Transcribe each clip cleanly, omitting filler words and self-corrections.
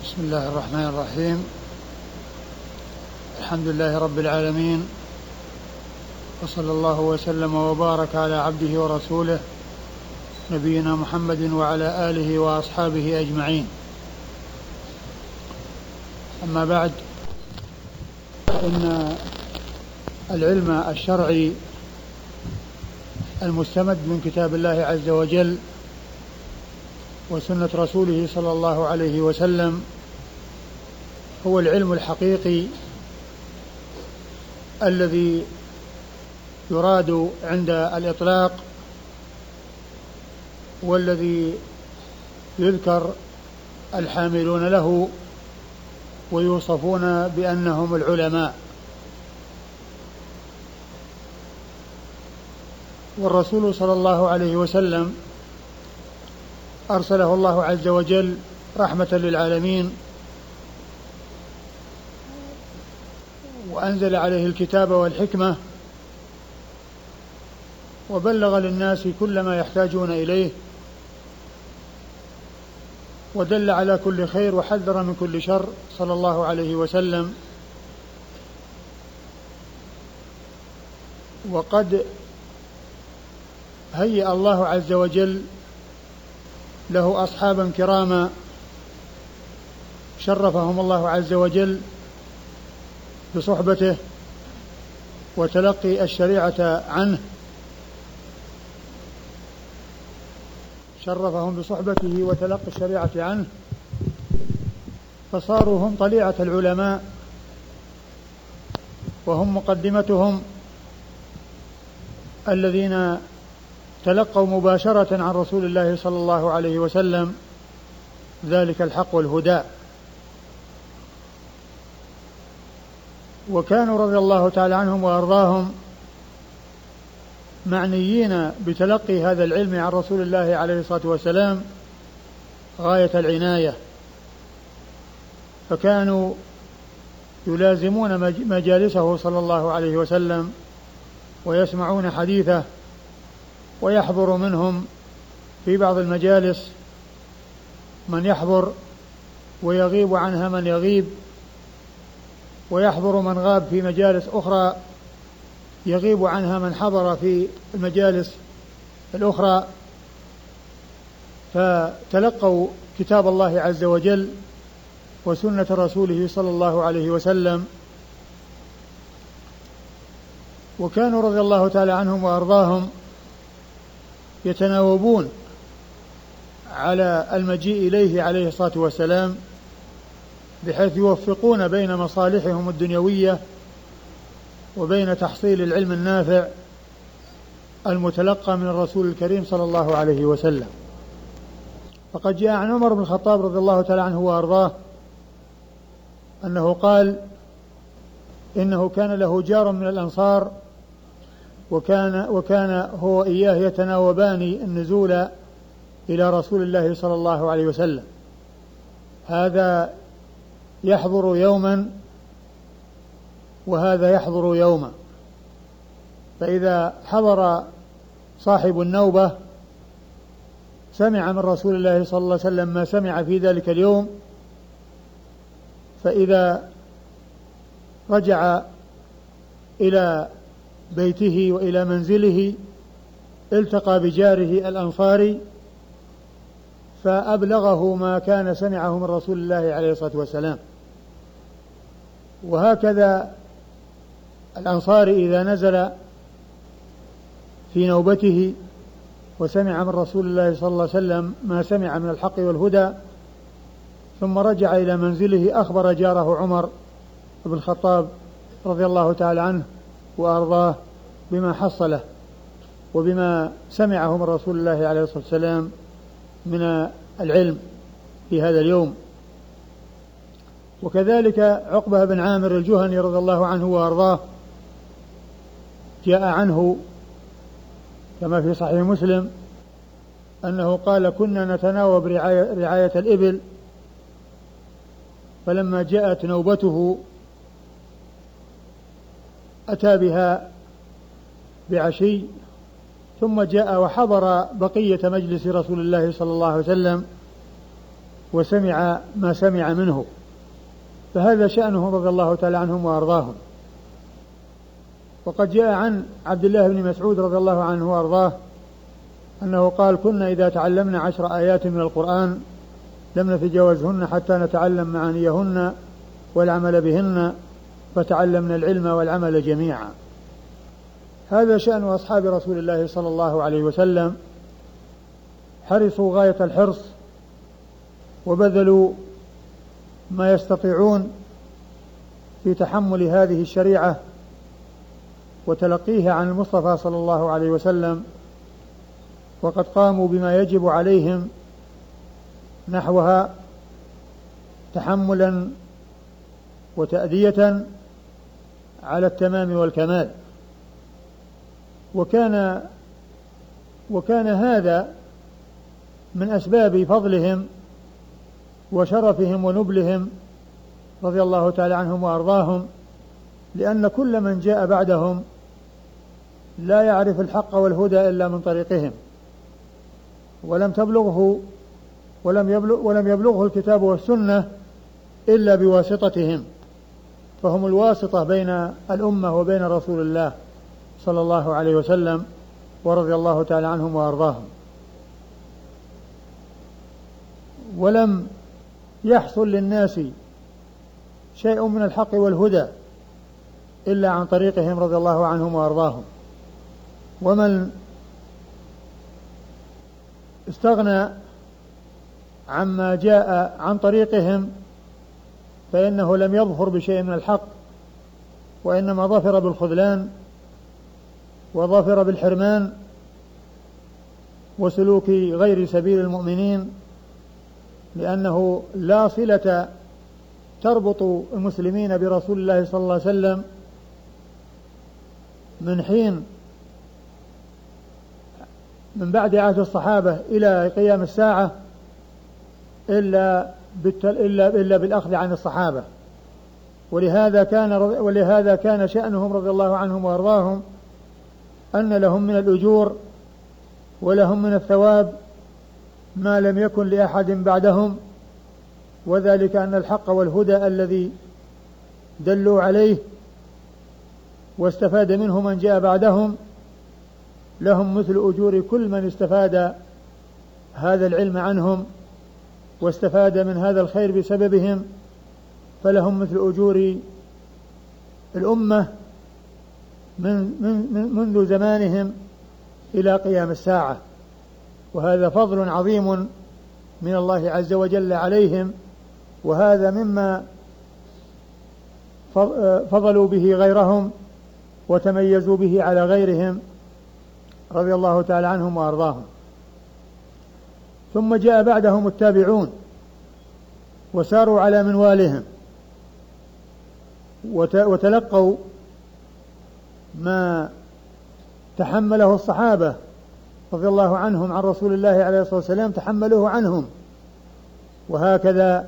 بسم الله الرحمن الرحيم. الحمد لله رب العالمين، وصلى الله وسلم وبارك على عبده ورسوله نبينا محمد وعلى آله وأصحابه أجمعين. أما بعد، إن العلم الشرعي المستمد من كتاب الله عز وجل وسنة رسوله صلى الله عليه وسلم هو العلم الحقيقي الذي يراد عند الإطلاق، والذي يذكر الحاملون له ويوصفون بأنهم العلماء. والرسول صلى الله عليه وسلم أرسله الله عز وجل رحمة للعالمين، وأنزل عليه الكتاب والحكمة، وبلغ للناس كل ما يحتاجون إليه، ودل على كل خير وحذر من كل شر صلى الله عليه وسلم. وقد هيأ الله عز وجل له أصحابا كراما شرفهم الله عز وجل بصحبته وتلقي الشريعة عنه، شرفهم بصحبته وتلقي الشريعة عنه، فصاروا هم طليعة العلماء وهم مقدمتهم الذين تلقوا مباشرة عن رسول الله صلى الله عليه وسلم ذلك الحق والهدى. وكانوا رضي الله تعالى عنهم وأرضاهم معنيين بتلقي هذا العلم عن رسول الله عليه الصلاة والسلام غاية العناية، فكانوا يلازمون مجالسه صلى الله عليه وسلم ويسمعون حديثه، ويحضر منهم في بعض المجالس من يحضر ويغيب عنها من يغيب، ويحضر من غاب في مجالس أخرى يغيب عنها من حضر في المجالس الأخرى. فتلقوا كتاب الله عز وجل وسنة رسوله صلى الله عليه وسلم، وكانوا رضي الله تعالى عنهم وأرضاهم يتناوبون على المجيء إليه عليه الصلاة والسلام، بحيث يوفقون بين مصالحهم الدنيوية وبين تحصيل العلم النافع المتلقى من الرسول الكريم صلى الله عليه وسلم. فقد جاء عن عمر بن الخطاب رضي الله تعالى عنه وأرضاه أنه قال إنه كان له جار من الأنصار، وكان هو وإياه يتناوبان النزول إلى رسول الله صلى الله عليه وسلم، هذا يحضر يوما وهذا يحضر يوما، فإذا حضر صاحب النوبة سمع من رسول الله صلى الله عليه وسلم ما سمع في ذلك اليوم، فإذا رجع إلى بيته وإلى منزله التقى بجاره الأنصاري فأبلغه ما كان سمعه من رسول الله عليه الصلاة والسلام. وهكذا الأنصاري إذا نزل في نوبته وسمع من رسول الله صلى الله عليه وسلم ما سمع من الحق والهدى ثم رجع إلى منزله أخبر جاره عمر بن الخطاب رضي الله تعالى عنه وأرضاه بما حصله وبما سمعه من رسول الله عليه الصلاة والسلام من العلم في هذا اليوم. وكذلك عقبة بن عامر الجهني رضي الله عنه وأرضاه جاء عنه كما في صحيح مسلم أنه قال كنا نتناوب رعاية الإبل، فلما جاءت نوبته أتى بها بعشي، ثم جاء وحضر بقية مجلس رسول الله صلى الله عليه وسلم وسمع ما سمع منه، فهذا شأنه رضي الله تعالى عنهم وأرضاهم. وقد جاء عن عبد الله بن مسعود رضي الله عنه وأرضاه أنه قال: كنا إذا تعلمنا 10 آيات من القرآن لم نتجاوزهن حتى نتعلم معانيهن والعمل بهن، فتعلمنا العلم والعمل جميعا. هذا شأن أصحاب رسول الله صلى الله عليه وسلم، حرصوا غاية الحرص وبذلوا ما يستطيعون في تحمل هذه الشريعة وتلقيها عن المصطفى صلى الله عليه وسلم، وقد قاموا بما يجب عليهم نحوها تحملا وتأدية على التمام والكمال. وكان هذا من أسباب فضلهم وشرفهم ونبلهم رضي الله تعالى عنهم وأرضاهم، لأن كل من جاء بعدهم لا يعرف الحق والهدى إلا من طريقهم، ولم يبلغه الكتاب والسنة إلا بواسطتهم، فهم الواسطة بين الأمة وبين رسول الله صلى الله عليه وسلم، ورضي الله تعالى عنهم وأرضاهم. ولم يحصل للناس شيء من الحق والهدى إلا عن طريقهم رضي الله عنهم وأرضاهم. ومن استغنى عما جاء عن طريقهم فإنه لم يظفر بشيء من الحق، وإنما ظفر بالخذلان وظفر بالحرمان وسلوك غير سبيل المؤمنين، لأنه لا صلة تربط المسلمين برسول الله صلى الله عليه وسلم من حين من بعد عهد الصحابة إلى قيام الساعة إلا بالأخذ عن الصحابة. ولهذا كان شأنهم رضي الله عنهم وأرضاهم أن لهم من الأجور ولهم من الثواب ما لم يكن لأحد بعدهم، وذلك أن الحق والهدى الذي دلوا عليه واستفاد منه من جاء بعدهم لهم مثل أجور كل من استفاد هذا العلم عنهم واستفاد من هذا الخير بسببهم، فلهم مثل أجور الأمة منذ زمانهم إلى قيام الساعة. وهذا فضل عظيم من الله عز وجل عليهم، وهذا مما فضلوا به غيرهم وتميزوا به على غيرهم رضي الله تعالى عنهم وأرضاهم. ثم جاء بعدهم التابعون وساروا على منوالهم وتلقوا ما تحمله الصحابة رضي الله عنهم عن رسول الله عليه الصلاة والسلام تحملوه عنهم، وهكذا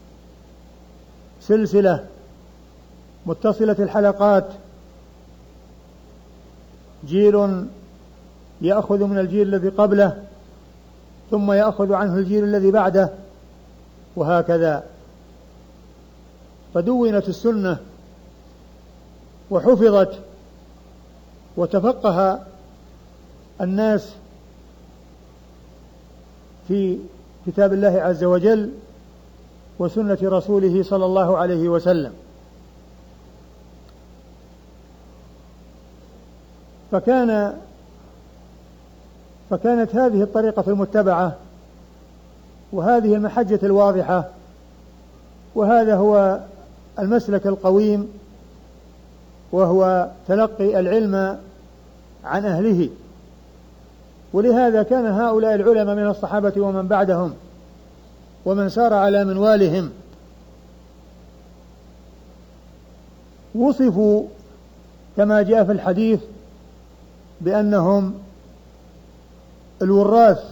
سلسلة متصلة الحلقات، جيل يأخذ من الجيل الذي قبله ثم يأخذ عنه الجيل الذي بعده، وهكذا. فدونت السنة وحفظت وتفقه الناس في كتاب الله عز وجل وسنة رسوله صلى الله عليه وسلم. فكانت هذه الطريقة المتبعة وهذه المحجة الواضحة، وهذا هو المسلك القويم، وهو تلقي العلم عن أهله. ولهذا كان هؤلاء العلماء من الصحابة ومن بعدهم ومن سار على منوالهم وصفوا كما جاء في الحديث بأنهم الوراث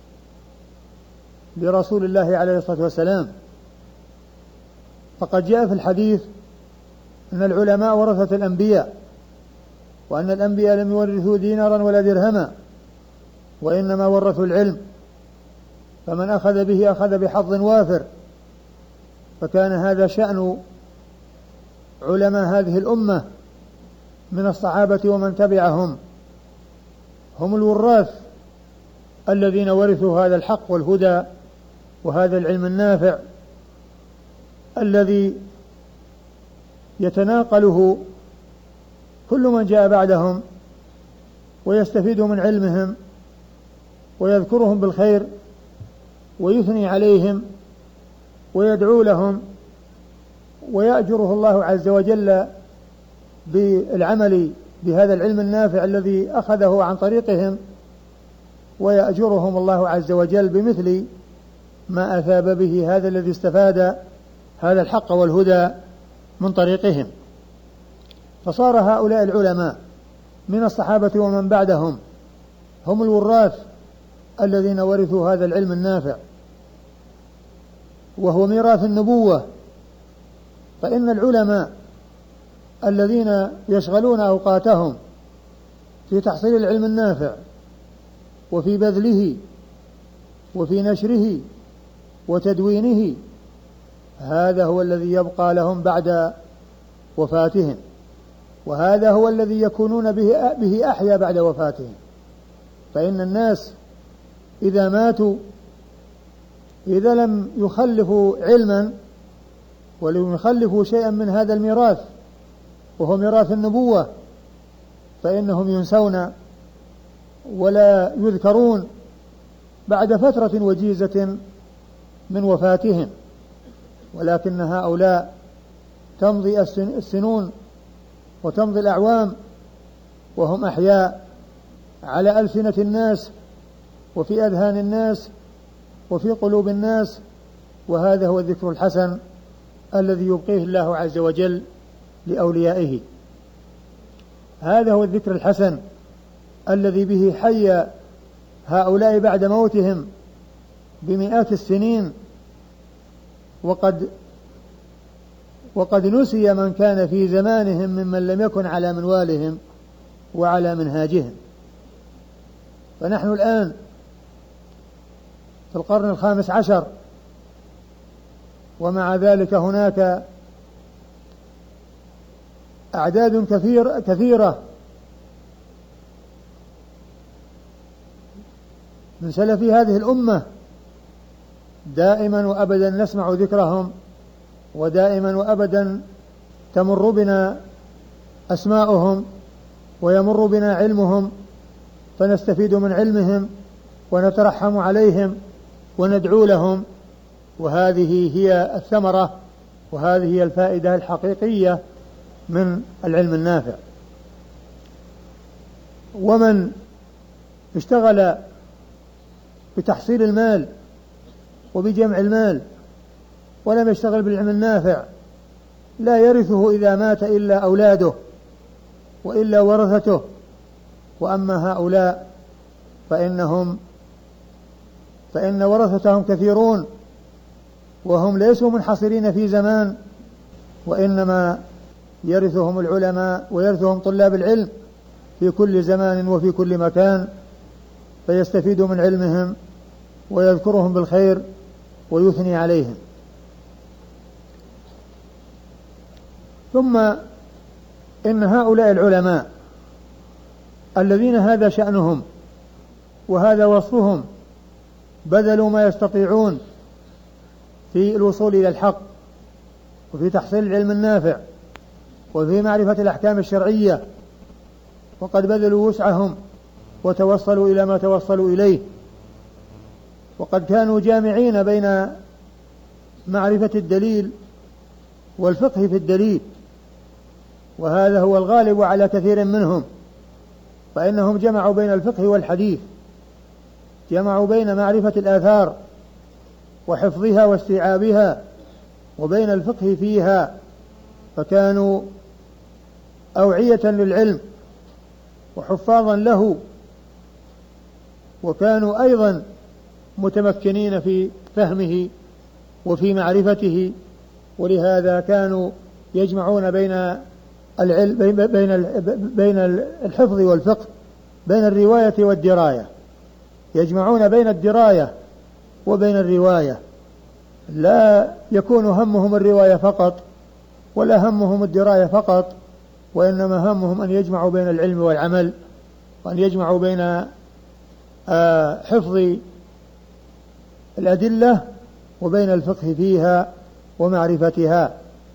لرسول الله عليه الصلاة والسلام. فقد جاء في الحديث أن العلماء ورثة الأنبياء، وأن الأنبياء لم يورثوا دينارا ولا درهما، وإنما ورثوا العلم. فمن أخذ به أخذ بحظ وافر. فكان هذا شأن علماء هذه الأمة من الصحابة ومن تبعهم، هم الوراث الذين ورثوا هذا الحق والهدى وهذا العلم النافع الذي يتناقله كل من جاء بعدهم ويستفيد من علمهم ويذكرهم بالخير ويثني عليهم ويدعو لهم، ويأجره الله عز وجل بالعمل بهذا العلم النافع الذي أخذه عن طريقهم، ويأجرهم الله عز وجل بمثل ما أثاب به هذا الذي استفاد هذا الحق والهدى من طريقهم. فصار هؤلاء العلماء من الصحابة ومن بعدهم هم الوراث الذين ورثوا هذا العلم النافع، وهو ميراث النبوة. فإن العلماء الذين يشغلون أوقاتهم في تحصيل العلم النافع وفي بذله وفي نشره وتدوينه، هذا هو الذي يبقى لهم بعد وفاتهم، وهذا هو الذي يكونون به أحيا بعد وفاتهم. فإن الناس إذا ماتوا إذا لم يخلفوا علما ولم يخلفوا شيئا من هذا الميراث وهو ميراث النبوة، فإنهم ينسون ولا يذكرون بعد فترة وجيزة من وفاتهم. ولكن هؤلاء تمضي السنون وتمضي الأعوام وهم أحياء على ألسنة الناس وفي أذهان الناس وفي قلوب الناس، وهذا هو الذكر الحسن الذي يبقيه الله عز وجل لأوليائه. هذا هو الذكر الحسن الذي به حي هؤلاء بعد موتهم بمئات السنين، وقد نسي من كان في زمانهم ممن لم يكن على منوالهم وعلى منهاجهم. فنحن الآن في القرن 15، ومع ذلك هناك أعداد كثيرة من سلف هذه الأمة دائما وأبدا نسمع ذكرهم، ودائما وأبدا تمر بنا أسماؤهم ويمر بنا علمهم، فنستفيد من علمهم ونترحم عليهم وندعو لهم. وهذه هي الثمرة وهذه هي الفائدة الحقيقية من العلم النافع. ومن اشتغل بتحصيل المال وبجمع المال ولم يشتغل بالعلم النافع لا يرثه إذا مات إلا أولاده وإلا ورثته. وأما هؤلاء فإن ورثتهم كثيرون، وهم ليسوا منحصرين في زمان، وإنما يرثهم العلماء ويرثهم طلاب العلم في كل زمان وفي كل مكان، فيستفيد من علمهم ويذكرهم بالخير ويثني عليهم. ثم إن هؤلاء العلماء الذين هذا شأنهم وهذا وصفهم بذلوا ما يستطيعون في الوصول إلى الحق وفي تحصيل العلم النافع وفي معرفة الأحكام الشرعية، وقد بذلوا وسعهم وتوصلوا إلى ما توصلوا إليه، وقد كانوا جامعين بين معرفة الدليل والفقه في الدليل، وهذا هو الغالب على كثير منهم، فإنهم جمعوا بين الفقه والحديث، جمعوا بين معرفة الآثار وحفظها واستيعابها وبين الفقه فيها، فكانوا أوعية للعلم وحفاظا له، وكانوا أيضا متمكنين في فهمه وفي معرفته. ولهذا كانوا يجمعون بين الحفظ والفقه، بين الرواية والدراية، يجمعون بين الدراية وبين الرواية، لا يكون همهم الرواية فقط ولا همهم الدراية فقط، وإنما همهم أن يجمعوا بين العلم والعمل، وأن يجمعوا بين حفظ الأدلة وبين الفقه فيها ومعرفتها.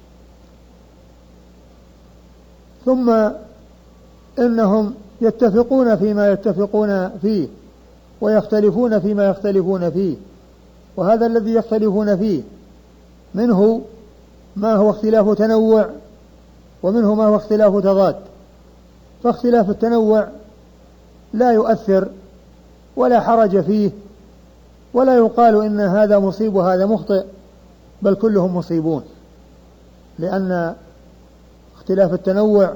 ثم إنهم يتفقون فيما يتفقون فيه ويختلفون فيما يختلفون فيه، وهذا الذي يختلفون فيه منه ما هو اختلاف تنوع ومنه ما هو اختلاف تضاد. فاختلاف التنوع لا يؤثر ولا حرج فيه، ولا يقال إن هذا مصيب وهذا مخطئ، بل كلهم مصيبون، لأن اختلاف التنوع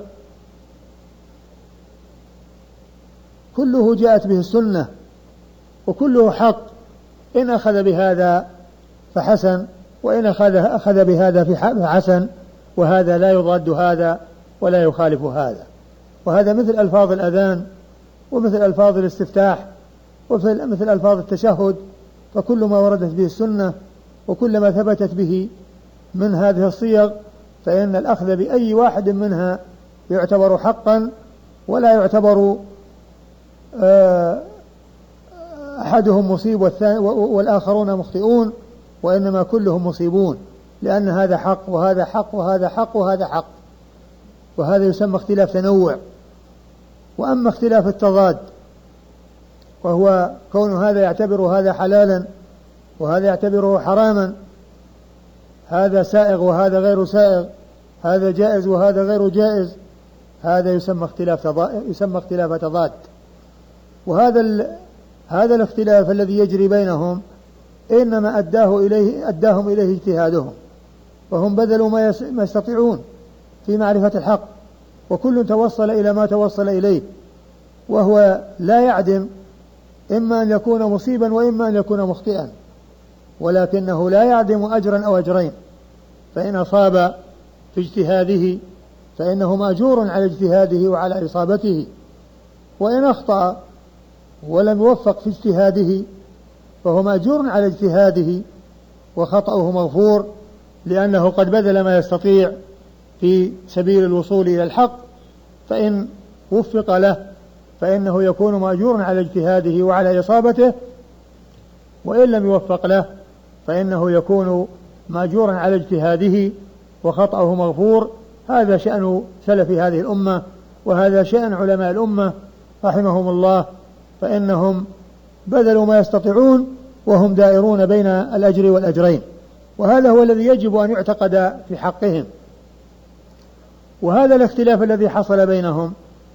كله جاءت به السنة وكله حق، إن أخذ بهذا فحسن، وإن أخذ بهذا فحسن، وهذا لا يضاد هذا ولا يخالف هذا. وهذا مثل ألفاظ الأذان ومثل ألفاظ الاستفتاح ومثل ألفاظ التشهد، فكل ما وردت به السنة وكل ما ثبتت به من هذه الصيغ فإن الأخذ بأي واحد منها يعتبر حقا، ولا يعتبر أحدهم مصيب والآخرون مخطئون، وإنما كلهم مصيبون، لأن هذا حق وهذا حق وهذا حق وهذا حق، وهذا يسمى اختلاف تنوع. وأما اختلاف التضاد وهو كون هذا يعتبر هذا حلالا وهذا يعتبره حراما، هذا سائغ وهذا غير سائغ، هذا جائز وهذا غير جائز، هذا يسمى اختلاف تضاد. هذا الاختلاف الذي يجري بينهم إنما أداهم إليه اجتهادهم، وهم بذلوا ما يستطيعون في معرفة الحق، وكل توصل إلى ما توصل إليه، وهو لا يعدم إما أن يكون مصيبا وإما أن يكون مخطئا، ولكنه لا يعدم أجرا أو أجرين، فإن أصاب في اجتهاده فإنه مأجور على اجتهاده وعلى إصابته، وإن أخطأ ولم يوفق في اجتهاده فهو مأجور على اجتهاده وخطأه مغفور، لأنه قد بذل ما يستطيع في سبيل الوصول إلى الحق، فإن وفق له فإنه يكون مأجور على اجتهاده وعلى إصابته، وإن لم يوفق له فإنه يكون مأجورا على اجتهاده وخطأه مغفور. هذا شأن سلف هذه الأمة، وهذا شأن علماء الأمة رحمهم الله، فإنهم بذلوا ما يستطيعون وهم دائرون بين الأجر والأجرين، وهذا هو الذي يجب أن يعتقد في حقهم. وهذا الاختلاف الذي حصل بينهم،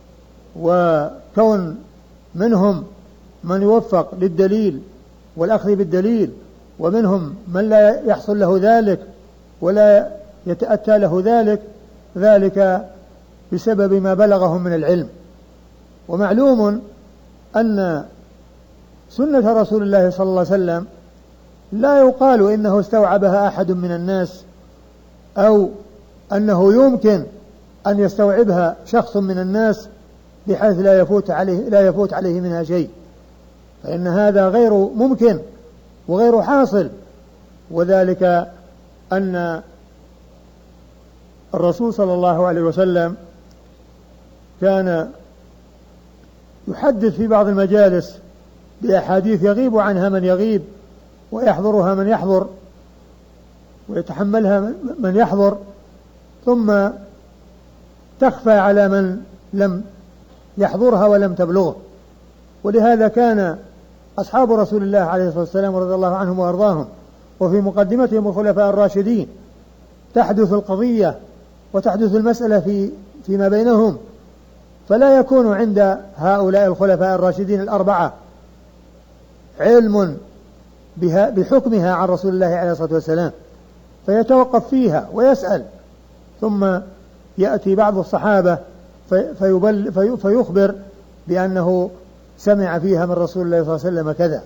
وكون منهم من يوفق للدليل والأخذ بالدليل، ومنهم من لا يحصل له ذلك ولا يتأتى له ذلك بسبب ما بلغهم من العلم. ومعلوم أن سنة رسول الله صلى الله عليه وسلم لا يقال إنه استوعبها أحد من الناس، أو أنه يمكن أن يستوعبها شخص من الناس بحيث لا يفوت عليه منها شيء، فإن هذا غير ممكن وغير حاصل. وذلك أن الرسول صلى الله عليه وسلم كان يحدث في بعض المجالس بأحاديث يغيب عنها من يغيب ويحضرها من يحضر ويتحملها من يحضر، ثم تخفى على من لم يحضرها ولم تبلغه. ولهذا كان أصحاب رسول الله عليه الصلاة والسلام رضي الله عنهم وأرضاهم وفي مقدمتهم الخلفاء الراشدين تحدث القضية وتحدث المسألة فيما بينهم، فلا يكون عند هؤلاء الخلفاء الراشدين الأربعة علم بحكمها عن رسول الله عليه الصلاة والسلام، فيتوقف فيها ويسأل، ثم يأتي بعض الصحابة فيخبر بأنه سمع فيها من رسول الله صلى الله عليه وسلم كذا،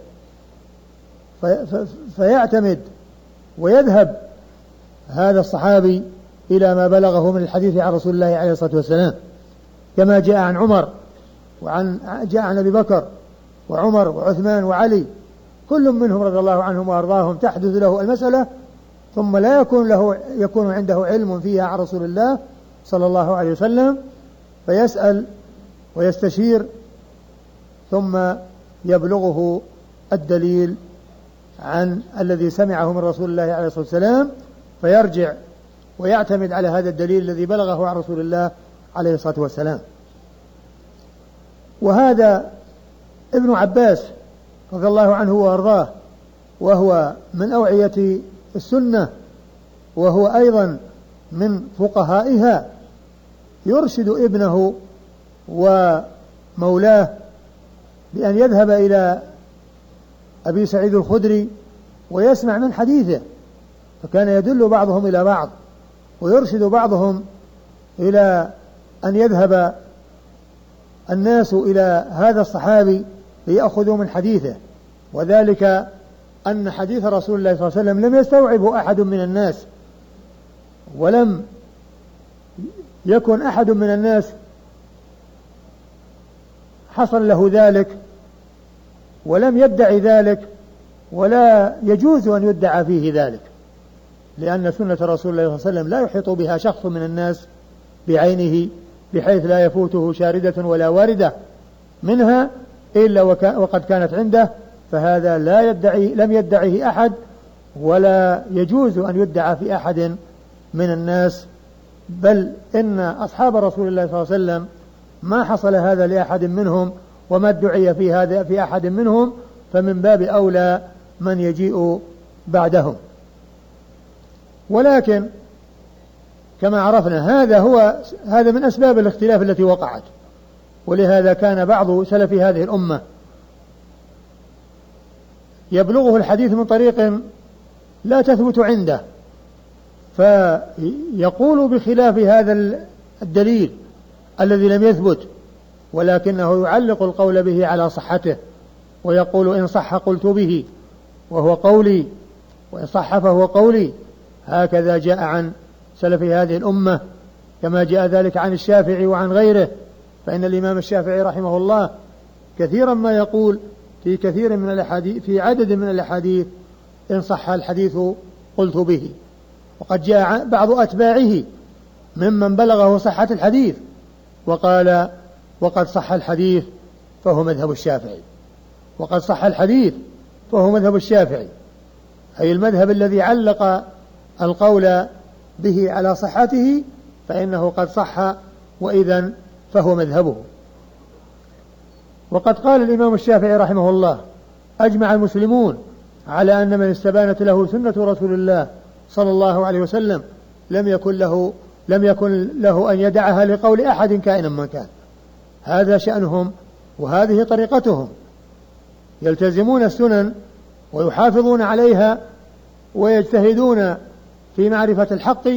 فيعتمد ويذهب هذا الصحابي إلى ما بلغه من الحديث عن رسول الله عليه الصلاة والسلام، كما جاء عن عمر جاء عن أبي بكر وعمر وعثمان وعلي كل منهم رضي الله عنهم وأرضاهم تحدث له المسألة ثم لا يكون عنده علم فيها عن رسول الله صلى الله عليه وسلم، فيسأل ويستشير ثم يبلغه الدليل عن الذي سمعه من رسول الله عليه الصلاة والسلام، فيرجع ويعتمد على هذا الدليل الذي بلغه عن رسول الله عليه الصلاة والسلام. وهذا ابن عباس رضي الله عنه وأرضاه، وهو من أوعية السنة وهو أيضا من فقهائها، يرشد ابنه ومولاه بأن يذهب إلى أبي سعيد الخدري ويسمع من حديثه، فكان يدل بعضهم إلى بعض ويرشد بعضهم إلى أن يذهب الناس إلى هذا الصحابي ليأخذوا من حديثه، وذلك أن حديث رسول الله صلى الله عليه وسلم لم يستوعبه أحد من الناس، ولم يكن أحد من الناس حصل له ذلك ولم يدعي ذلك، ولا يجوز أن يدعى فيه ذلك، لأن سنة رسول الله صلى الله عليه وسلم لا يحيط بها شخص من الناس بعينه بحيث لا يفوته شاردة ولا واردة منها إلا وقد كانت عنده، فهذا لم يدعيه أحد ولا يجوز أن يدعى في أحد من الناس، بل إن أصحاب رسول الله صلى الله عليه وسلم ما حصل هذا لأحد منهم وما ادعي في أحد منهم، فمن باب أولى من يجيء بعدهم. ولكن كما عرفنا هذا من أسباب الاختلاف التي وقعت، ولهذا كان بعض سلف هذه الأمة يبلغه الحديث من طريق لا تثبت عنده فيقول بخلاف هذا الدليل الذي لم يثبت، ولكنه يعلق القول به على صحته ويقول إن صح قلت به وهو قولي، وإن صح فهو قولي. هكذا جاء عن سلف هذه الأمة، كما جاء ذلك عن الشافعي وعن غيره، فإن الإمام الشافعي رحمه الله كثيرا ما يقول في كثير من الأحاديث، في عدد من الأحاديث، إن صح الحديث قلت به. وقد جاء بعض أتباعه ممن بلغه صحة الحديث وقال وقد صح الحديث فهو مذهب الشافعي، وقد صح الحديث فهو مذهب الشافعي، أي المذهب الذي علق القول به على صحته فإنه قد صح وإذن فهو مذهبه. وقد قال الإمام الشافعي رحمه الله أجمع المسلمون على أن من استبانت له سنة رسول الله صلى الله عليه وسلم لم يكن له أن يدعها لقول أحد كائنا من كان. هذا شأنهم وهذه طريقتهم، يلتزمون السنن ويحافظون عليها ويجتهدون في معرفة الحق،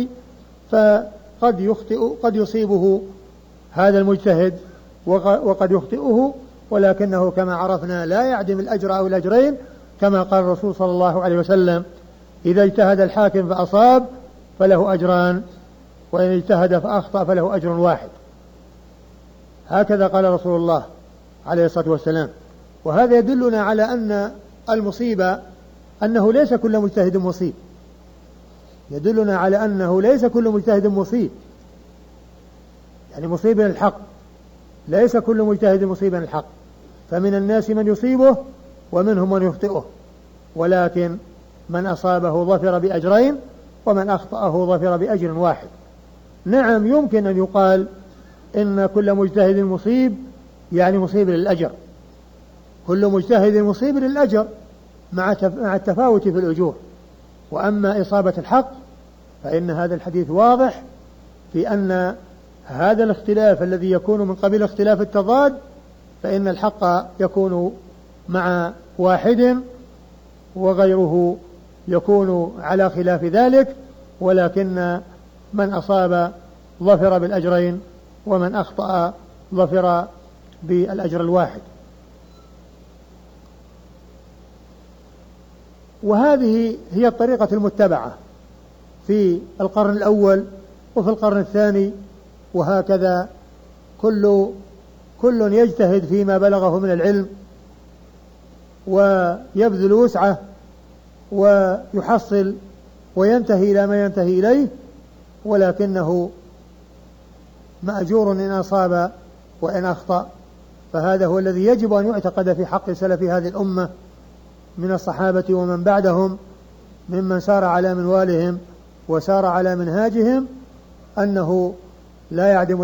قد يصيبه هذا المجتهد وقد يخطئه، ولكنه كما عرفنا لا يعدم الأجر أو الأجرين، كما قال الرسول صلى الله عليه وسلم إذا اجتهد الحاكم فأصاب فله أجران، وإن اجتهد فأخطأ فله أجر واحد. هكذا قال رسول الله عليه الصلاة والسلام. وهذا يدلنا على أن المصيبة أنه ليس كل مجتهد مصيب، يدلنا على أنه ليس كل مجتهد مصيب، يعني مصيبا الحق، ليس كل مجتهد مصيبا الحق، فمن الناس من يصيبه ومنهم من يخطئه، ولكن من أصابه ظفر بأجرين ومن أخطأه ظفر بأجر واحد. نعم يمكن أن يقال إن كل مجتهد مصيب يعني مصيب للأجر، كل مجتهد مصيب للأجر مع التفاوت في الأجور. وأما إصابة الحق فإن هذا الحديث واضح في أن هذا الاختلاف الذي يكون من قبيل اختلاف التضاد، فإن الحق يكون مع واحد وغيره يكون على خلاف ذلك، ولكن من أصاب ظفر بالأجرين ومن أخطأ ظفر بالأجر الواحد. وهذه هي الطريقة المتبعة في القرن الأول وفي القرن الثاني، وهكذا كل يجتهد فيما بلغه من العلم ويبذل وسعه ويحصل وينتهي إلى ما ينتهي إليه، ولكنه مأجور إن أصاب وإن أخطأ. فهذا هو الذي يجب أن يعتقد في حق سلف هذه الأمة من الصحابة ومن بعدهم ممن سار على منوالهم وسار على منهاجهم، أنه لا يعدم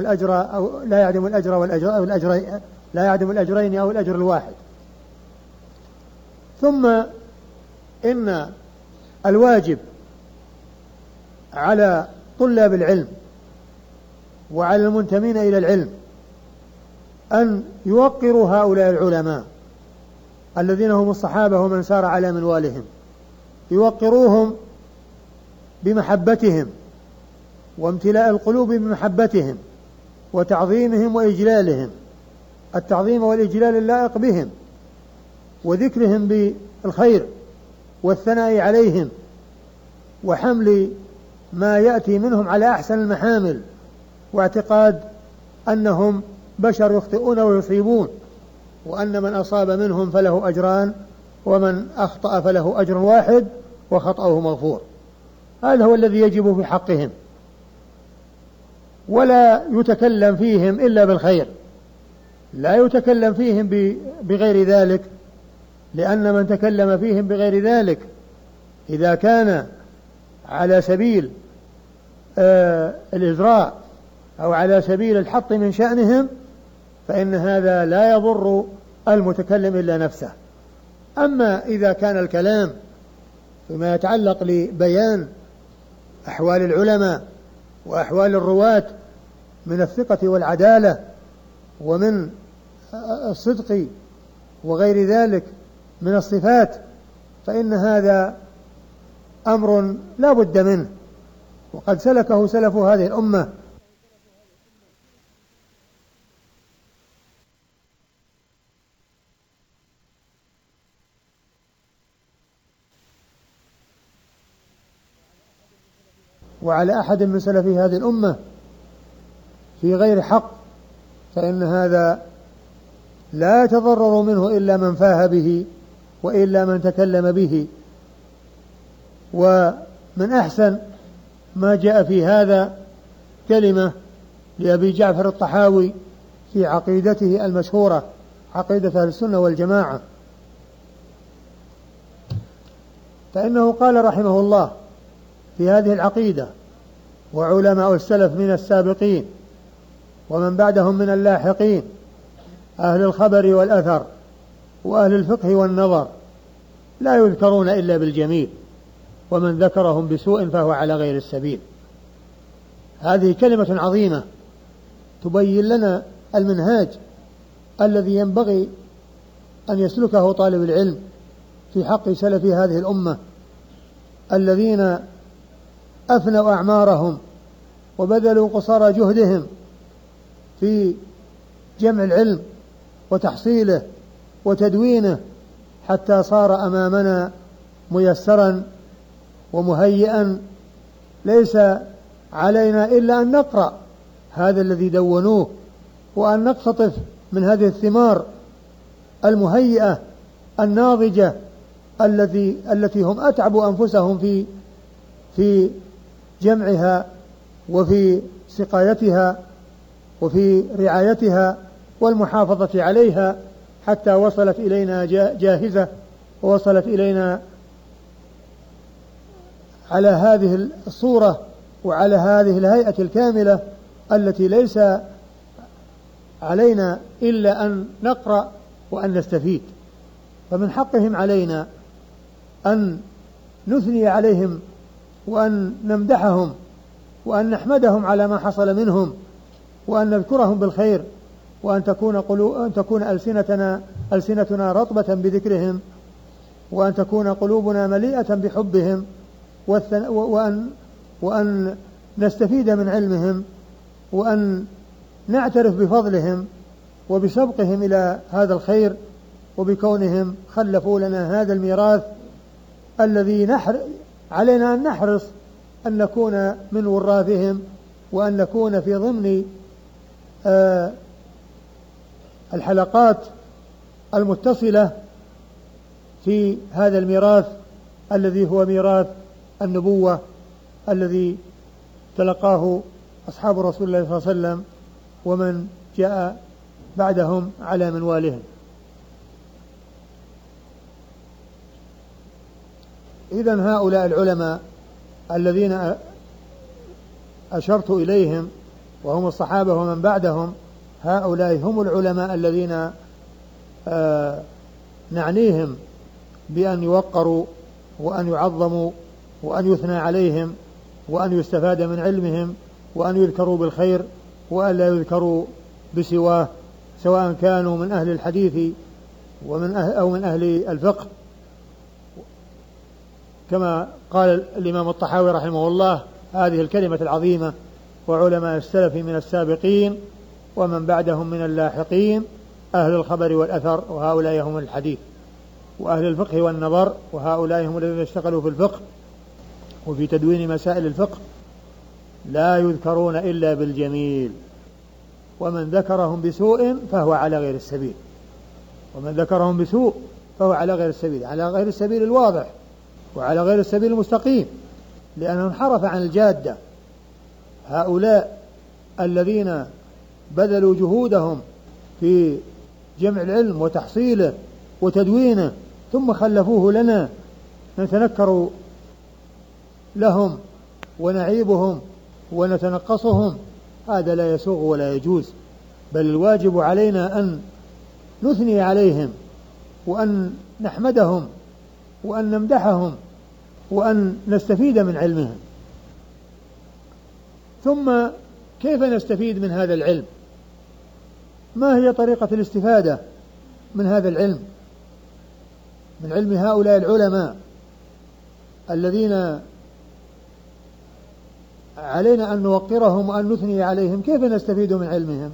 الأجرين أو الأجر الواحد. ثم إن الواجب على طلاب العلم وعلى المنتمين إلى العلم أن يوقروا هؤلاء العلماء الذين هم الصحابة ومن سار على منوالهم، يوقروهم بمحبتهم وامتلاء القلوب بمحبتهم وتعظيمهم وإجلالهم، التعظيم والإجلال اللائق بهم، وذكرهم بالخير والثناء عليهم، وحمل ما يأتي منهم على أحسن المحامل، واعتقاد أنهم بشر يخطئون ويصيبون، وأن من أصاب منهم فله أجران ومن أخطأ فله أجر واحد وخطأه مغفور. هذا هو الذي يجب في حقهم، ولا يتكلم فيهم إلا بالخير، لا يتكلم فيهم بغير ذلك، لأن من تكلم فيهم بغير ذلك إذا كان على سبيل الإزراء أو على سبيل الحط من شأنهم فإن هذا لا يضر المتكلم إلا نفسه. أما إذا كان الكلام فيما يتعلق لبيان أحوال العلماء وأحوال الرواة من الثقة والعدالة ومن الصدق وغير ذلك من الصفات، فإن هذا أمر لا بد منه، وقد سلكه سلف هذه الأمة. وعلى أحد من سلف هذه الأمة في غير حق فإن هذا لا يتضرر منه إلا من فاه به وإلا من تكلم به. ومن أحسن ما جاء في هذا كلمة لأبي جعفر الطحاوي في عقيدته المشهورة، عقيدة أهل السنة والجماعة، فإنه قال رحمه الله في هذه العقيدة: وعلماء السلف من السابقين ومن بعدهم من اللاحقين أهل الخبر والأثر وأهل الفقه والنظر لا يذكرون إلا بالجميل، ومن ذكرهم بسوء فهو على غير السبيل. هذه كلمة عظيمة تبين لنا المنهاج الذي ينبغي أن يسلكه طالب العلم في حق سلف هذه الأمة الذين أفنوا أعمارهم وبذلوا قصارى جهدهم في جمع العلم وتحصيله وتدوينه حتى صار أمامنا ميسرا ومهيئا، ليس علينا إلا أن نقرأ هذا الذي دونوه وأن نقتطف من هذه الثمار المهيئة الناضجة التي هم أتعبوا أنفسهم في جمعها وفي سقايتها وفي رعايتها والمحافظة عليها حتى وصلت إلينا جاهزة، ووصلت إلينا على هذه الصورة وعلى هذه الهيئة الكاملة التي ليس علينا إلا أن نقرأ وأن نستفيد. فمن حقهم علينا أن نثني عليهم وأن نمدحهم وأن نحمدهم على ما حصل منهم، وأن نذكرهم بالخير، وأن تكون ألسنتنا رطبة بذكرهم، وأن تكون قلوبنا مليئة بحبهم، وأن نستفيد من علمهم، وأن نعترف بفضلهم وبسبقهم إلى هذا الخير، وبكونهم خلفوا لنا هذا الميراث الذي علينا أن نحرص أن نكون من وراثهم، وأن نكون في ضمن الحلقات المتصلة في هذا الميراث الذي هو ميراث النبوة الذي تلقاه أصحاب رسول الله صلى الله عليه وسلم ومن جاء بعدهم على منوالهم. إذن هؤلاء العلماء الذين أشرت إليهم وهم الصحابة ومن بعدهم، هؤلاء هم العلماء الذين نعنيهم بأن يوقروا وأن يعظموا وأن يثنى عليهم وأن يستفاد من علمهم وأن يذكروا بالخير وأن لا يذكروا بسواه، سواء كانوا من أهل الحديث أو من أهل الفقه، كما قال الإمام الطحاوي رحمه الله هذه الكلمة العظيمة: وعلماء السلف من السابقين ومن بعدهم من اللاحقين أهل الخبر والأثر وهؤلاء هم الحديث، وأهل الفقه والنظر وهؤلاء هم الذين اشتغلوا في الفقه وفي تدوين مسائل الفقه لا يذكرون إلا بالجميل، ومن ذكرهم بسوء فهو على غير السبيل، ومن ذكرهم بسوء فهو على غير السبيل، على غير السبيل الواضح وعلى غير السبيل المستقيم، لأنه انحرف عن الجادة. هؤلاء الذين بذلوا جهودهم في جمع العلم وتحصيله وتدوينه ثم خلفوه لنا نتنكر لهم ونعيبهم ونتنقصهم، هذا لا يسوغ ولا يجوز، بل الواجب علينا أن نثني عليهم وأن نحمدهم وأن نمدحهم وأن نستفيد من علمهم. ثم كيف نستفيد من هذا العلم؟ ما هي طريقة الاستفادة من هذا العلم، من علم هؤلاء العلماء الذين علينا أن نوقرهم وأن نثني عليهم؟ كيف نستفيد من علمهم؟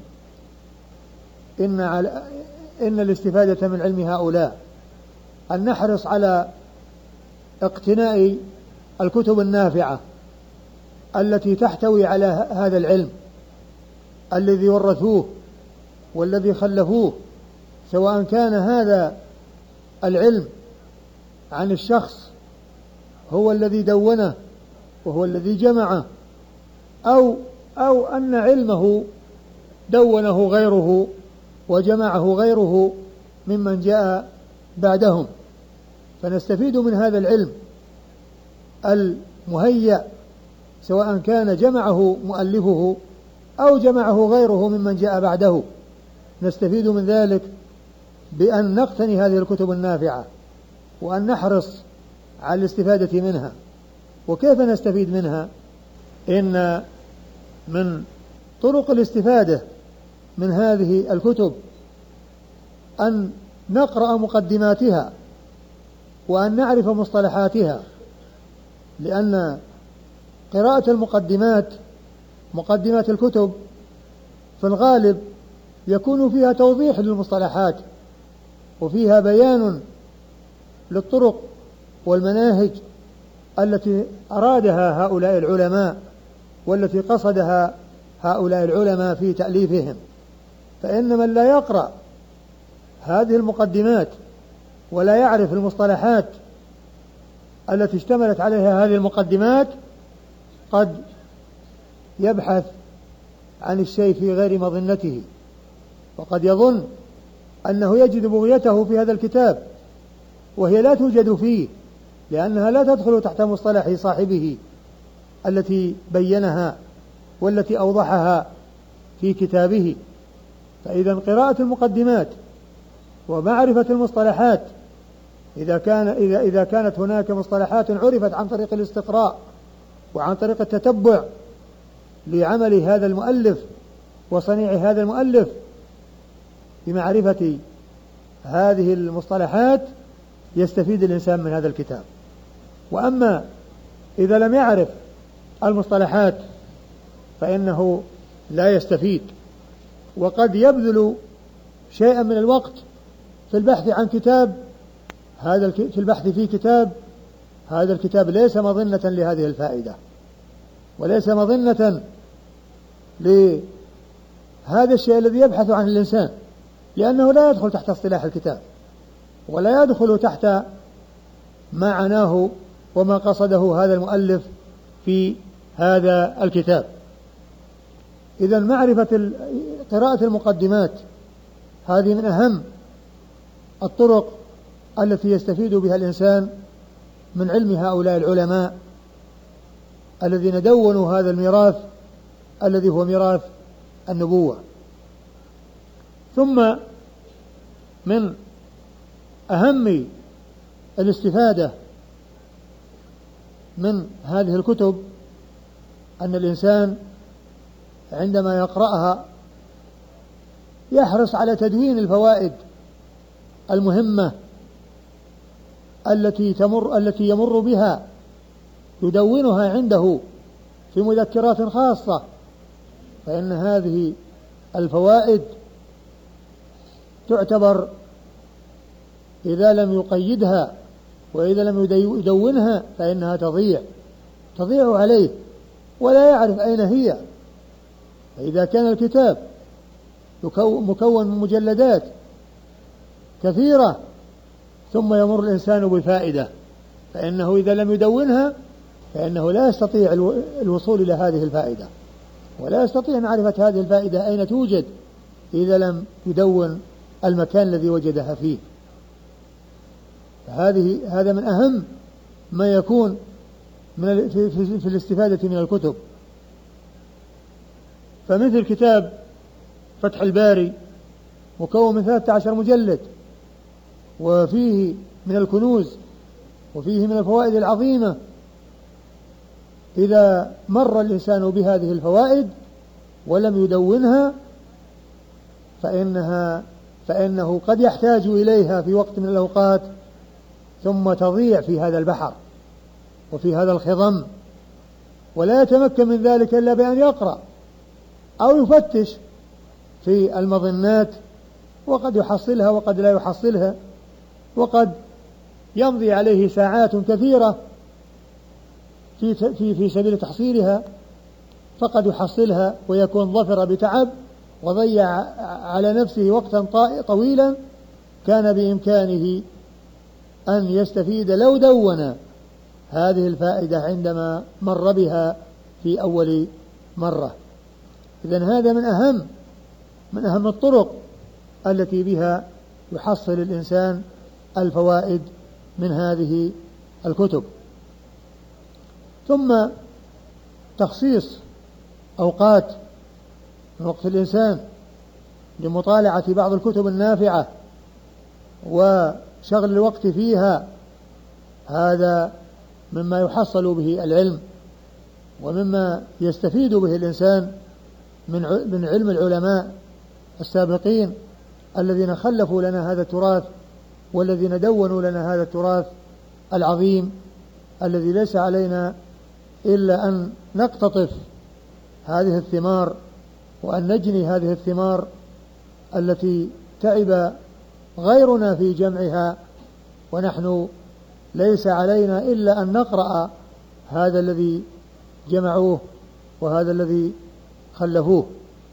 إن الاستفادة من علم هؤلاء أن نحرص على اقتناء الكتب النافعة التي تحتوي على هذا العلم الذي ورثوه والذي خلفوه، سواء كان هذا العلم عن الشخص هو الذي دونه وهو الذي جمعه، أو أن علمه دونه غيره وجمعه غيره ممن جاء بعدهم، فنستفيد من هذا العلم المهيأ سواء كان جمعه مؤلفه أو جمعه غيره ممن جاء بعده. نستفيد من ذلك بأن نقتني هذه الكتب النافعة وأن نحرص على الاستفادة منها. وكيف نستفيد منها؟ إن من طرق الاستفادة من هذه الكتب أن نقرأ مقدماتها وأن نعرف مصطلحاتها، لأن قراءة مقدمات الكتب في الغالب يكون فيها توضيح للمصطلحات وفيها بيان للطرق والمناهج التي أرادها هؤلاء العلماء والتي قصدها هؤلاء العلماء في تأليفهم. فإن من لا يقرأ هذه المقدمات ولا يعرف المصطلحات التي اشتملت عليها هذه المقدمات قد يبحث عن الشيء في غير مظنته، وقد يظن أنه يجد بغيته في هذا الكتاب وهي لا توجد فيه، لأنها لا تدخل تحت مصطلح صاحبه التي بينها والتي أوضحها في كتابه. فإذا قراءة المقدمات ومعرفة المصطلحات إذا كانت هناك مصطلحات عرفت عن طريق الاستقراء وعن طريق التتبع لعمل هذا المؤلف وصنيع هذا المؤلف بمعرفة هذه المصطلحات يستفيد الإنسان من هذا الكتاب. وأما إذا لم يعرف المصطلحات فإنه لا يستفيد، وقد يبذل شيئا من الوقت في البحث عن كتاب، في البحث في كتاب هذا الكتاب ليس مظنة لهذه الفائدة وليس مظنة لهذا الشيء الذي يبحث عنه الإنسان، لأنه لا يدخل تحت اصطلاح الكتاب ولا يدخل تحت ما عناه وما قصده هذا المؤلف في هذا الكتاب. إذن معرفة قراءة المقدمات هذه من أهم الطرق التي يستفيد بها الإنسان من علم هؤلاء العلماء الذين دونوا هذا الميراث الذي هو ميراث النبوة. ثم من أهم الاستفادة من هذه الكتب أن الإنسان عندما يقرأها يحرص على تدوين الفوائد المهمة التي يمر بها، يدونها عنده في مذكرات خاصة، فإن هذه الفوائد تعتبر إذا لم يقيدها وإذا لم يدونها فإنها تضيع عليه ولا يعرف أين هي. فإذا كان الكتاب مكون من مجلدات كثيرة ثم يمر الإنسان بفائدة، فإنه إذا لم يدونها فإنه لا يستطيع الوصول إلى هذه الفائدة، ولا يستطيع معرفة هذه الفائدة أين توجد إذا لم يدون المكان الذي وجدها فيه. هذا من أهم ما يكون في الاستفادة من الكتب. فمثل كتاب فتح الباري مكون من 13 مجلد، وفيه من الكنوز وفيه من الفوائد العظيمة. إذا مر الإنسان بهذه الفوائد ولم يدونها فإنه قد يحتاج إليها في وقت من الأوقات ثم تضيع في هذا البحر وفي هذا الخضم، ولا يتمكن من ذلك إلا بأن يقرأ أو يفتش في المظنات، وقد يحصلها وقد لا يحصلها، وقد يمضي عليه ساعات كثيرة في سبيل تحصيلها، فقد يحصلها ويكون ظفر بتعب وضيع على نفسه وقتا طويلا كان بإمكانه أن يستفيد لو دون هذه الفائدة عندما مر بها في أول مرة. إذن هذا من أهم الطرق التي بها يحصل الإنسان الفوائد من هذه الكتب. ثم تخصيص أوقات من وقت الإنسان لمطالعة بعض الكتب النافعة وشغل الوقت فيها، هذا مما يحصل به العلم ومما يستفيد به الإنسان من علم العلماء السابقين الذين خلفوا لنا هذا التراث والذين دونوا لنا هذا التراث العظيم الذي ليس علينا إلا أن نقتطف هذه الثمار وأن نجني هذه الثمار التي تعب غيرنا في جمعها، ونحن ليس علينا إلا أن نقرأ هذا الذي جمعوه وهذا الذي خلفوه.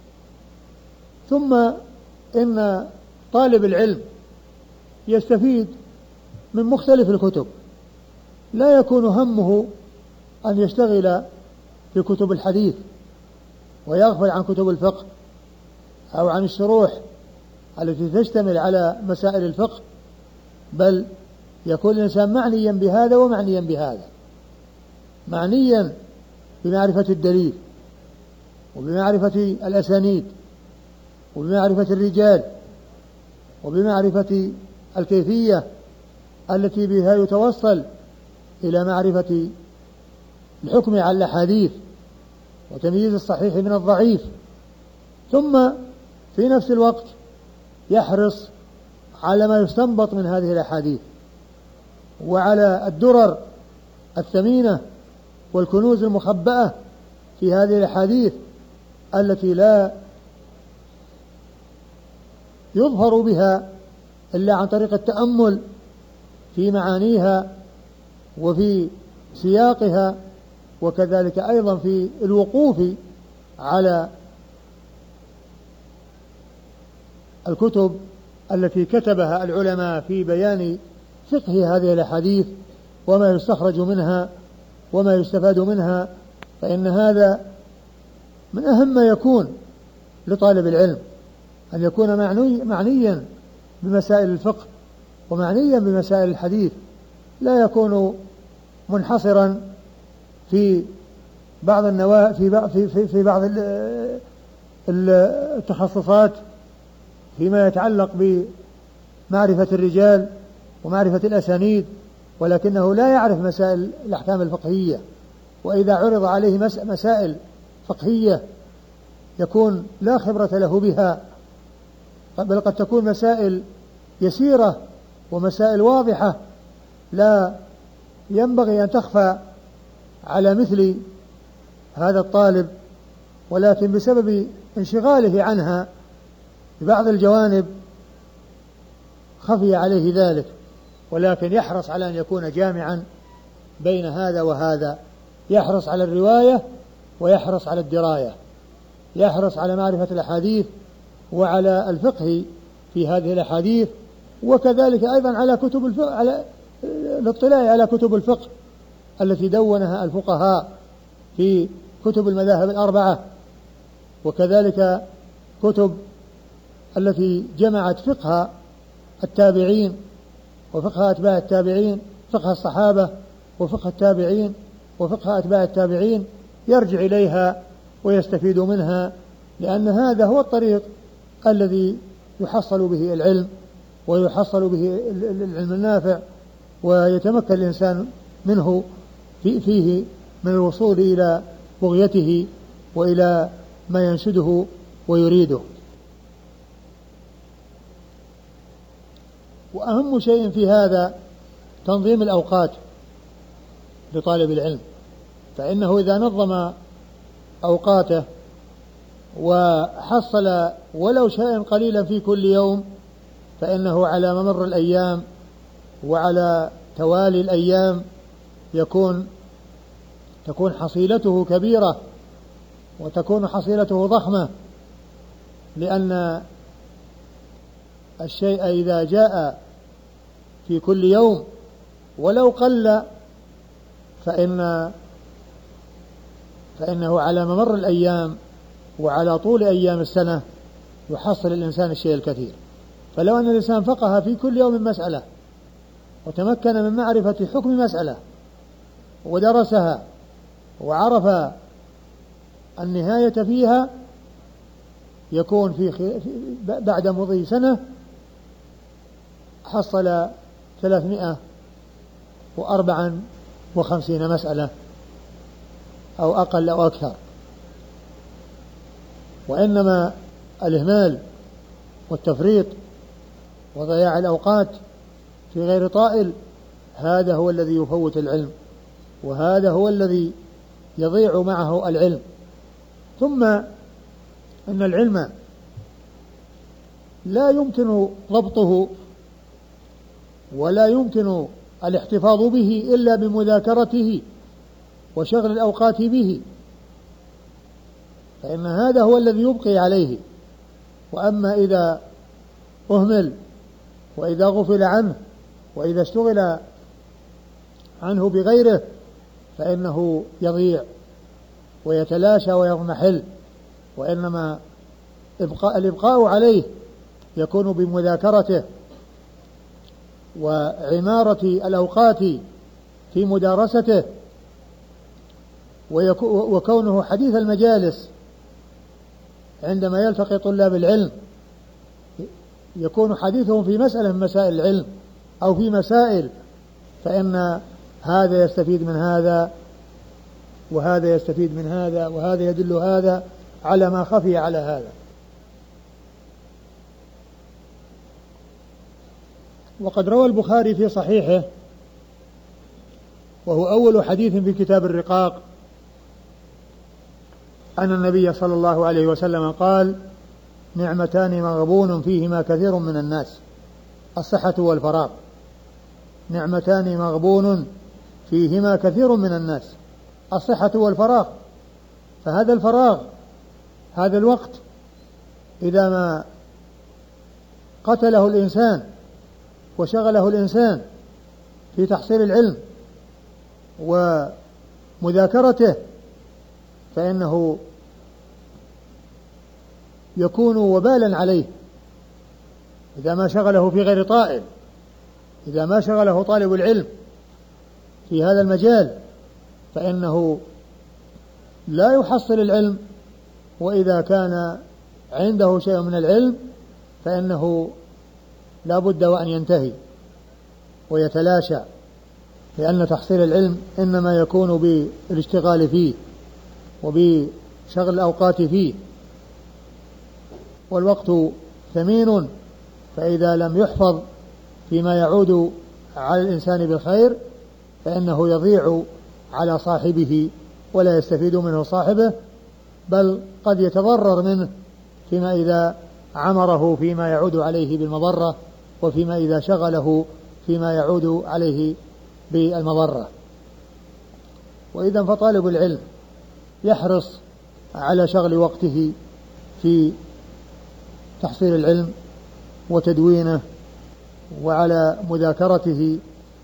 ثم إن طالب العلم يستفيد من مختلف الكتب، لا يكون همه أن يشتغل في كتب الحديث ويغفل عن كتب الفقه أو عن الشروح التي تشتمل على مسائل الفقه، بل يكون الإنسان معنيا بهذا ومعنيا بهذا، معنيا بمعرفة الدليل وبمعرفة الأسانيد وبمعرفة الرجال وبمعرفة الكيفية التي بها يتوصل إلى معرفة الحكم على الأحاديث وتمييز الصحيح من الضعيف. ثم في نفس الوقت يحرص على ما يستنبط من هذه الأحاديث وعلى الدرر الثمينة والكنوز المخبأة في هذه الأحاديث التي لا يظهر بها إلا عن طريق التأمل في معانيها وفي سياقها، وكذلك أيضا في الوقوف على الكتب التي كتبها العلماء في بيان فقه هذه الأحاديث وما يستخرج منها وما يستفاد منها، فإن هذا من أهم ما يكون لطالب العلم، أن يكون معنيا بمسائل الفقه ومعنيا بمسائل الحديث، لا يكون منحصرا في بعض في بعض التخصصات فيما يتعلق بمعرفة الرجال ومعرفة الأسانيد، ولكنه لا يعرف مسائل الأحكام الفقهية. وإذا عرض عليه مسائل فقهية يكون لا خبرة له بها، بل قد تكون مسائل يسيرة ومسائل واضحة لا ينبغي أن تخفى على مثل هذا الطالب، ولكن بسبب انشغاله عنها ببعض الجوانب خفي عليه ذلك، ولكن يحرص على أن يكون جامعا بين هذا وهذا، يحرص على الرواية ويحرص على الدراية، يحرص على معرفة الأحاديث وعلى الفقه في هذه الأحاديث، وكذلك أيضا على كتب الفقه، على الاطلاع على كتب الفقه التي دونها الفقهاء في كتب المذاهب الأربعة، وكذلك كتب التي جمعت فقه التابعين وفقه أتباع التابعين، فقه الصحابة وفقه التابعين وفقه أتباع التابعين، يرجع إليها ويستفيد منها، لأن هذا هو الطريق الذي يحصل به العلم ويحصل به العلم النافع، ويتمكن الإنسان منه فيه من الوصول إلى بغيته وإلى ما ينشده ويريده. وأهم شيء في هذا تنظيم الأوقات لطالب العلم، فإنه إذا نظم أوقاته وحصل ولو شيئا قليلا في كل يوم، فإنه على ممر الأيام وعلى توالي الأيام تكون حصيلته كبيرة وتكون حصيلته ضخمة، لأن الشيء إذا جاء في كل يوم ولو قل فإنه على ممر الأيام وعلى طول أيام السنة يحصل الإنسان الشيء الكثير. فلو أن الإنسان فقه في كل يوم مسألة وتمكن من معرفة حكم مسألة ودرسها وعرف النهاية فيها، يكون بعد مضي سنة حصل 354 مسألة أو أقل أو أكثر. وإنما الإهمال والتفريط وضياع الأوقات في غير طائل هذا هو الذي يفوت العلم، وهذا هو الذي يضيع معه العلم. ثم إن العلم لا يمكن ضبطه ولا يمكن الاحتفاظ به إلا بمذاكرته وشغل الأوقات به، فإن هذا هو الذي يبقي عليه. وأما إذا أهمل وإذا غفل عنه وإذا اشتغل عنه بغيره فإنه يضيع ويتلاشى ويضمحل، وإنما الإبقاء عليه يكون بمذاكرته وعمارة الأوقات في مدارسته، وكونه حديث المجالس عندما يلتقي طلاب العلم يكون حديثهم في مسألة من مسائل العلم أو في مسائل، فإن هذا يستفيد من هذا وهذا يستفيد من هذا وهذا يدل هذا على ما خفي على هذا. وقد روى البخاري في صحيحه وهو أول حديث في كتاب الرقاق أن النبي صلى الله عليه وسلم قال: نعمتان مغبون فيهما كثير من الناس، الصحة والفراغ. نعمتان مغبون فيهما كثير من الناس، الصحة والفراغ. فهذا الفراغ، هذا الوقت إذا ما قتله الإنسان وشغله الإنسان في تحصيل العلم ومذاكرته فإنه يكون وبالا عليه إذا ما شغله في غير طائل، إذا ما شغله طالب العلم في هذا المجال فإنه لا يحصل العلم، وإذا كان عنده شيء من العلم فإنه لا بد وأن ينتهي ويتلاشى، لأن تحصيل العلم إنما يكون بالاشتغال فيه وبشغل الأوقات فيه، والوقت ثمين، فإذا لم يحفظ فيما يعود على الإنسان بالخير فإنه يضيع على صاحبه ولا يستفيد منه صاحبه، بل قد يتضرر منه فيما إذا عمره فيما يعود عليه بالمضرة، وفيما إذا شغله فيما يعود عليه بالمضرة. وإذا فطالب العلم يحرص على شغل وقته في تحصيل العلم وتدوينه، وعلى مذاكرته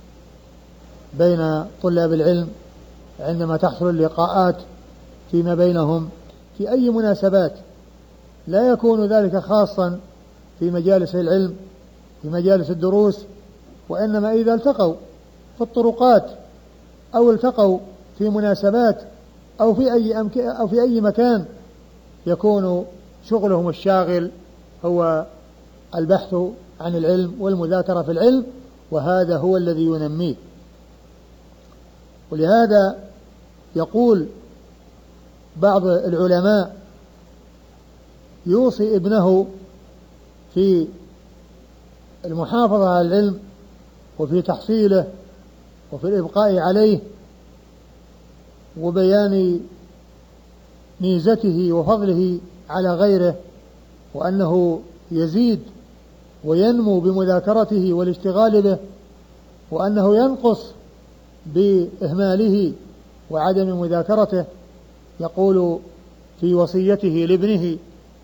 بين طلاب العلم عندما تحصل اللقاءات فيما بينهم في أي مناسبات، لا يكون ذلك خاصا في مجالس العلم في مجالس الدروس، وإنما إذا التقوا في الطرقات أو التقوا في مناسبات أو في أي مكان يكون شغلهم الشاغل هو البحث عن العلم والمذاكرة في العلم، وهذا هو الذي ينميه. ولهذا يقول بعض العلماء يوصي ابنه في المحافظة على العلم وفي تحصيله وفي الإبقاء عليه وبيان ميزته وفضله على غيره، وأنه يزيد وينمو بمذاكرته والاشتغال به، وأنه ينقص بإهماله وعدم مذاكرته. يقول في وصيته لابنه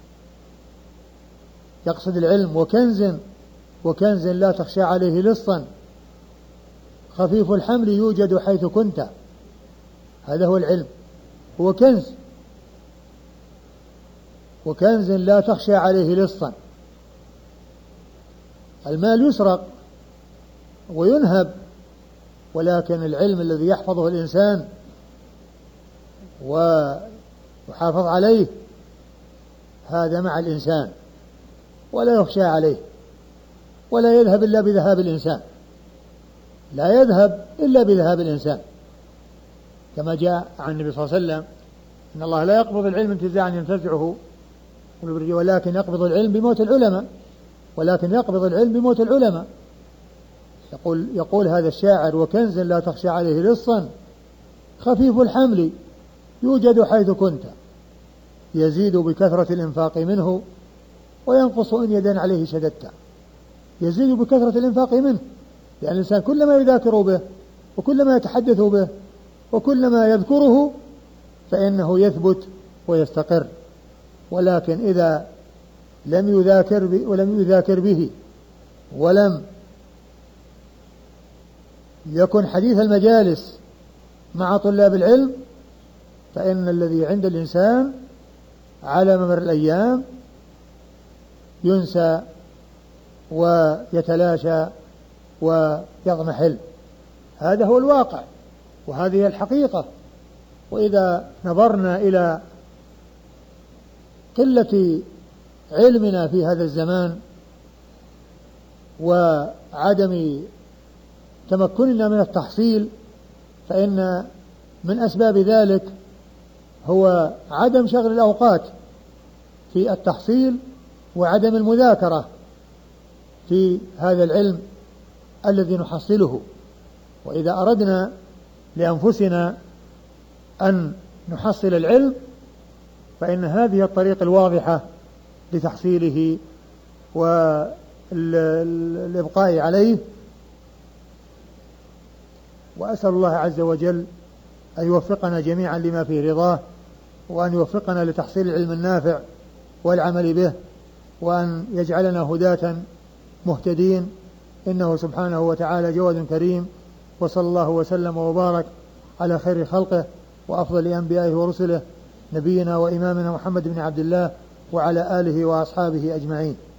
يقصد العلم: وكنز لا تخشى عليه لصا، خفيف الحمل يوجد حيث كنت. هذا هو العلم، هو وكنز لا تخشى عليه لصا. المال يسرق وينهب، ولكن العلم الذي يحفظه الإنسان ويحافظ عليه هذا مع الإنسان ولا يخشى عليه، ولا يذهب إلا بذهاب الإنسان، لا يذهب إلا بذهاب الإنسان، كما جاء عن النبي صلى الله عليه وسلم: إن الله لا يقبض العلم انتزاعا ينتزعه، ولكن يقبض العلم بموت العلماء، يقول هذا الشاعر: وكنز لا تخشى عليه لصا، خفيف الحمل يوجد حيث كنت، يزيد بكثرة الإنفاق منه وينقص إن يدا عليه شددت. يزيد بكثرة الإنفاق منه، لأن الإنسان كلما يذاكر به وكلما يتحدث به وكلما يذكره فإنه يثبت ويستقر. ولكن إذا لم يذاكر به ولم يكن حديث المجالس مع طلاب العلم فإن الذي عند الإنسان على ممر الأيام ينسى ويتلاشى ويضمحل. هذا هو الواقع وهذه الحقيقة. وإذا نظرنا إلى قلة علمنا في هذا الزمان وعدم تمكننا من التحصيل فإن من أسباب ذلك هو عدم شغل الأوقات في التحصيل وعدم المذاكرة في هذا العلم الذي نحصله. وإذا أردنا لأنفسنا أن نحصل العلم فإن هذه الطريق الواضحة لتحصيله والإبقاء عليه. وأسأل الله عز وجل أن يوفقنا جميعا لما فيه رضاه، وأن يوفقنا لتحصيل العلم النافع والعمل به، وأن يجعلنا هداة مهتدين، إنه سبحانه وتعالى جواد كريم. وصلى الله وسلم وبارك على خير خلقه وأفضل أنبيائه ورسله، نبينا وإمامنا محمد بن عبد الله وعلى آله وأصحابه أجمعين.